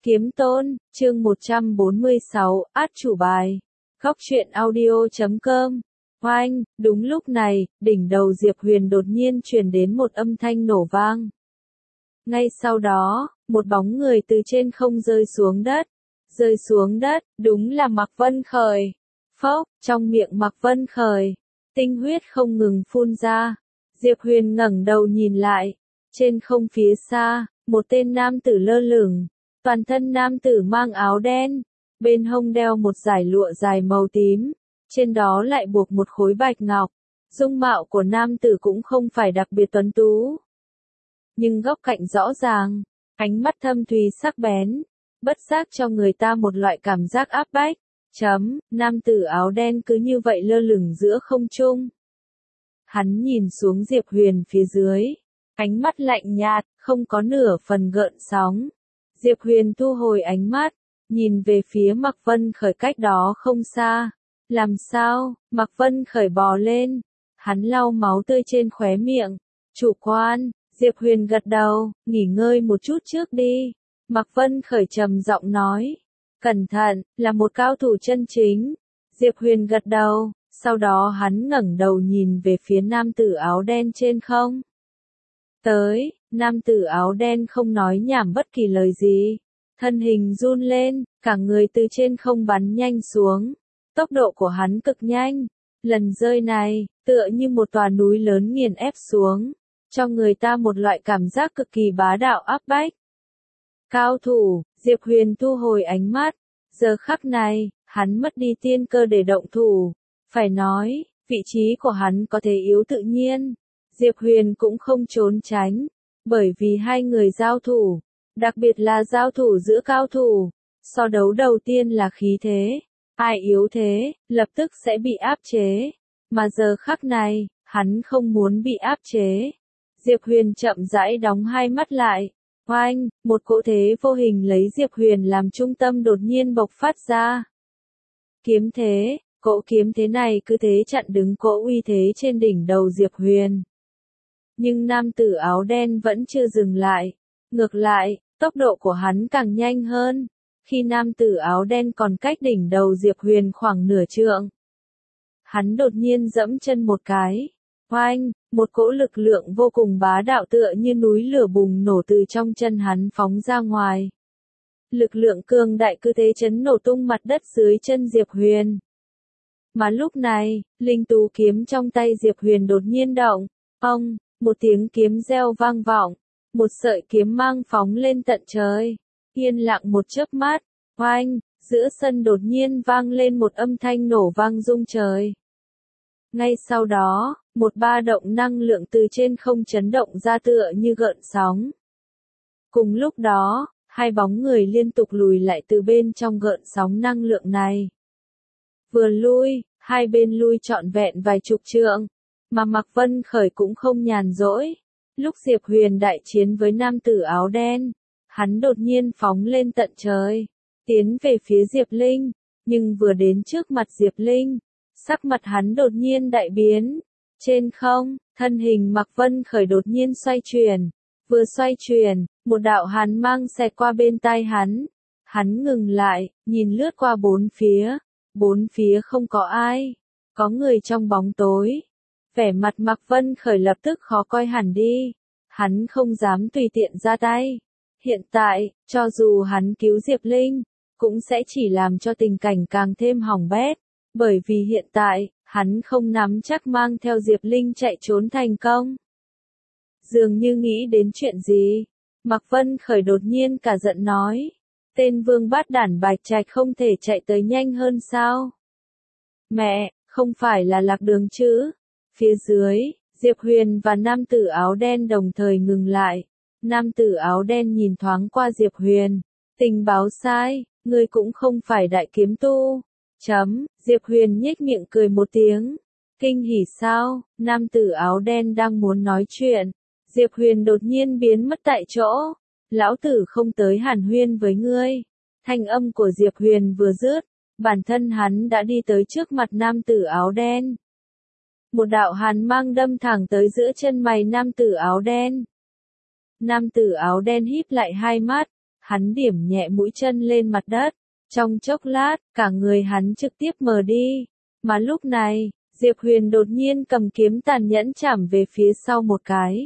Kiếm Tôn, chương 146, át chủ bài. Góc truyện audio.com. Oanh, đúng lúc này, đỉnh đầu Diệp Huyền đột nhiên truyền đến một âm thanh nổ vang. Ngay sau đó, một bóng người từ trên không rơi xuống đất. Rơi xuống đất, đúng là Mạc Vân Khởi. Phốc, trong miệng Mạc Vân Khởi, tinh huyết không ngừng phun ra. Diệp Huyền ngẩng đầu nhìn lại. Trên không phía xa, một tên nam tử lơ lửng. Toàn thân nam tử mang áo đen, bên hông đeo một dải lụa dài màu tím, trên đó lại buộc một khối bạch ngọc. Dung mạo của nam tử cũng không phải đặc biệt tuấn tú, nhưng góc cạnh rõ ràng, ánh mắt thâm thúy sắc bén, bất giác cho người ta một loại cảm giác áp bách. Nam tử áo đen cứ như vậy lơ lửng giữa không trung. Hắn nhìn xuống Diệp Huyền phía dưới, ánh mắt lạnh nhạt, không có nửa phần gợn sóng. Diệp Huyền thu hồi ánh mắt, nhìn về phía Mạc Vân Khởi cách đó không xa. Làm sao? Mạc Vân Khởi bò lên, hắn lau máu tươi trên khóe miệng. Chủ quan, Diệp Huyền gật đầu, nghỉ ngơi một chút trước đi. Mạc Vân Khởi trầm giọng nói. Cẩn thận, là một cao thủ chân chính. Diệp Huyền gật đầu, sau đó hắn ngẩng đầu nhìn về phía nam tử áo đen trên không. Tới, nam tử áo đen không nói nhảm bất kỳ lời gì. Thân hình run lên, cả người từ trên không bắn nhanh xuống. Tốc độ của hắn cực nhanh. Lần rơi này, tựa như một tòa núi lớn nghiền ép xuống, cho người ta một loại cảm giác cực kỳ bá đạo áp bách. Cao thủ, Diệp Huyền thu hồi ánh mắt. Giờ khắc này, hắn mất đi tiên cơ để động thủ. Phải nói, vị trí của hắn có thể yếu tự nhiên. Diệp Huyền cũng không trốn tránh, bởi vì hai người giao thủ, đặc biệt là giao thủ giữa cao thủ. So đấu đầu tiên là khí thế, ai yếu thế, lập tức sẽ bị áp chế. Mà giờ khắc này, hắn không muốn bị áp chế. Diệp Huyền chậm rãi đóng hai mắt lại. Oanh, một cỗ thế vô hình lấy Diệp Huyền làm trung tâm đột nhiên bộc phát ra. Kiếm thế, cỗ kiếm thế này cứ thế chặn đứng cỗ uy thế trên đỉnh đầu Diệp Huyền. Nhưng nam tử áo đen vẫn chưa dừng lại. Ngược lại, tốc độ của hắn càng nhanh hơn. Khi nam tử áo đen còn cách đỉnh đầu Diệp Huyền khoảng nửa trượng, hắn đột nhiên giẫm chân một cái. Oanh, một cỗ lực lượng vô cùng bá đạo tựa như núi lửa bùng nổ từ trong chân hắn phóng ra ngoài. Lực lượng cường đại cứ thế chấn nổ tung mặt đất dưới chân Diệp Huyền. Mà lúc này, linh tú kiếm trong tay Diệp Huyền đột nhiên động. Ông, một tiếng kiếm reo vang vọng, một sợi kiếm mang phóng lên tận trời. Yên lặng một chớp mắt, oanh, giữa sân đột nhiên vang lên một âm thanh nổ vang rung trời. Ngay sau đó, một ba động năng lượng từ trên không chấn động ra tựa như gợn sóng. Cùng lúc đó, hai bóng người liên tục lùi lại từ bên trong gợn sóng năng lượng này. Vừa lui, hai bên lui trọn vẹn vài chục trượng, mà Mạc Vân Khởi cũng không nhàn rỗi. Lúc Diệp Huyền đại chiến với nam tử áo đen, hắn đột nhiên phóng lên tận trời, tiến về phía Diệp Linh, nhưng vừa đến trước mặt Diệp Linh, sắc mặt hắn đột nhiên đại biến. Trên không, thân hình Mạc Vân Khởi đột nhiên xoay chuyển, vừa xoay chuyển, một đạo hàn mang xẹt qua bên tai hắn. Hắn ngừng lại, nhìn lướt qua bốn phía không có ai, có người trong bóng tối. Vẻ mặt Mạc Vân Khởi lập tức khó coi hẳn đi, hắn không dám tùy tiện ra tay. Hiện tại, cho dù hắn cứu Diệp Linh, cũng sẽ chỉ làm cho tình cảnh càng thêm hỏng bét, bởi vì hiện tại, hắn không nắm chắc mang theo Diệp Linh chạy trốn thành công. Dường như nghĩ đến chuyện gì, Mạc Vân Khởi đột nhiên cả giận nói, tên vương bát đản Bạch Trạch không thể chạy tới nhanh hơn sao? Mẹ, không phải là lạc đường chứ? Phía dưới, Diệp Huyền và nam tử áo đen đồng thời ngừng lại. Nam tử áo đen nhìn thoáng qua Diệp Huyền. Tình báo sai, ngươi cũng không phải đại kiếm tu. Diệp Huyền nhếch miệng cười một tiếng. Kinh hỉ sao? Nam tử áo đen đang muốn nói chuyện. Diệp Huyền đột nhiên biến mất tại chỗ. Lão tử không tới hàn huyên với ngươi. Thanh âm của Diệp Huyền vừa dứt, bản thân hắn đã đi tới trước mặt nam tử áo đen. Một đạo hàn mang đâm thẳng tới giữa chân mày nam tử áo đen. Nam tử áo đen híp lại hai mắt, hắn điểm nhẹ mũi chân lên mặt đất. Trong chốc lát, cả người hắn trực tiếp mờ đi. Mà lúc này, Diệp Huyền đột nhiên cầm kiếm tàn nhẫn chảm về phía sau một cái.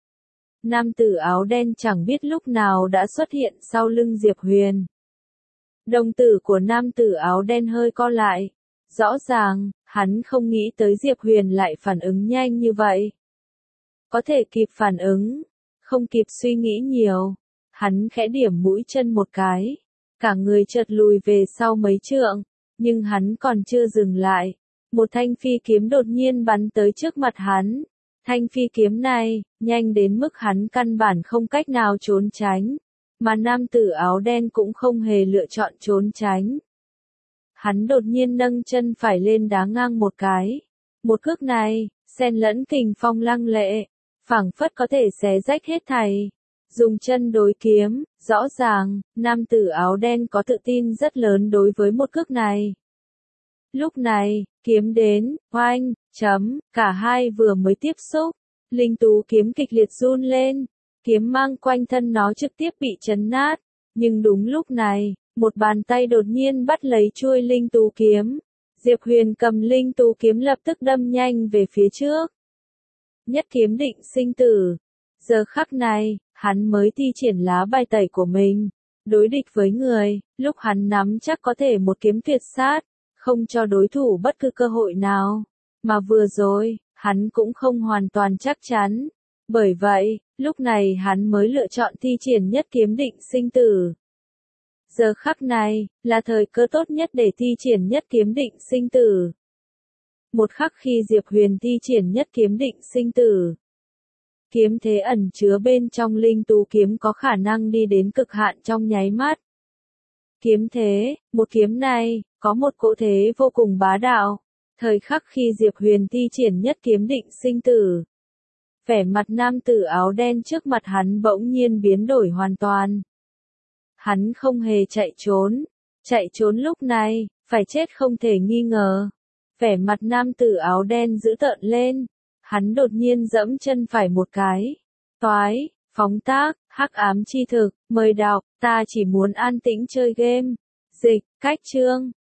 Nam tử áo đen chẳng biết lúc nào đã xuất hiện sau lưng Diệp Huyền. Đồng tử của nam tử áo đen hơi co lại. Rõ ràng, hắn không nghĩ tới Diệp Huyền lại phản ứng nhanh như vậy. Có thể kịp phản ứng, không kịp suy nghĩ nhiều. Hắn khẽ điểm mũi chân một cái. Cả người chợt lùi về sau mấy trượng. Nhưng hắn còn chưa dừng lại. Một thanh phi kiếm đột nhiên bắn tới trước mặt hắn. Thanh phi kiếm này, nhanh đến mức hắn căn bản không cách nào trốn tránh. Mà nam tử áo đen cũng không hề lựa chọn trốn tránh. Hắn đột nhiên nâng chân phải lên đá ngang một cái. Một cước này, xen lẫn kình phong lăng lệ, phảng phất có thể xé rách hết thảy. Dùng chân đối kiếm, rõ ràng, nam tử áo đen có tự tin rất lớn đối với một cước này. Lúc này, kiếm đến, oanh, cả hai vừa mới tiếp xúc, linh tú kiếm kịch liệt run lên, kiếm mang quanh thân nó trực tiếp bị chấn nát, nhưng đúng lúc này, một bàn tay đột nhiên bắt lấy chuôi linh tú kiếm. Diệp Huyền cầm linh tú kiếm lập tức đâm nhanh về phía trước. Nhất kiếm định sinh tử. Giờ khắc này, hắn mới thi triển lá bài tẩy của mình. Đối địch với người, lúc hắn nắm chắc có thể một kiếm tuyệt sát, không cho đối thủ bất cứ cơ hội nào. Mà vừa rồi, hắn cũng không hoàn toàn chắc chắn. Bởi vậy, lúc này hắn mới lựa chọn thi triển nhất kiếm định sinh tử. Giờ khắc này, là thời cơ tốt nhất để thi triển nhất kiếm định sinh tử. Một khắc khi Diệp Huyền thi triển nhất kiếm định sinh tử, kiếm thế ẩn chứa bên trong linh tú kiếm có khả năng đi đến cực hạn trong nháy mắt. Kiếm thế, một kiếm này, có một cỗ thế vô cùng bá đạo. Thời khắc khi Diệp Huyền thi triển nhất kiếm định sinh tử, vẻ mặt nam tử áo đen trước mặt hắn bỗng nhiên biến đổi hoàn toàn. Hắn không hề chạy trốn lúc này, phải chết không thể nghi ngờ. Vẻ mặt nam tử áo đen dữ tợn lên, hắn đột nhiên giẫm chân phải một cái. Toái, phóng tác, hắc ám chi thực, mời đọc, ta chỉ muốn an tĩnh chơi game. Dịch, cách chương.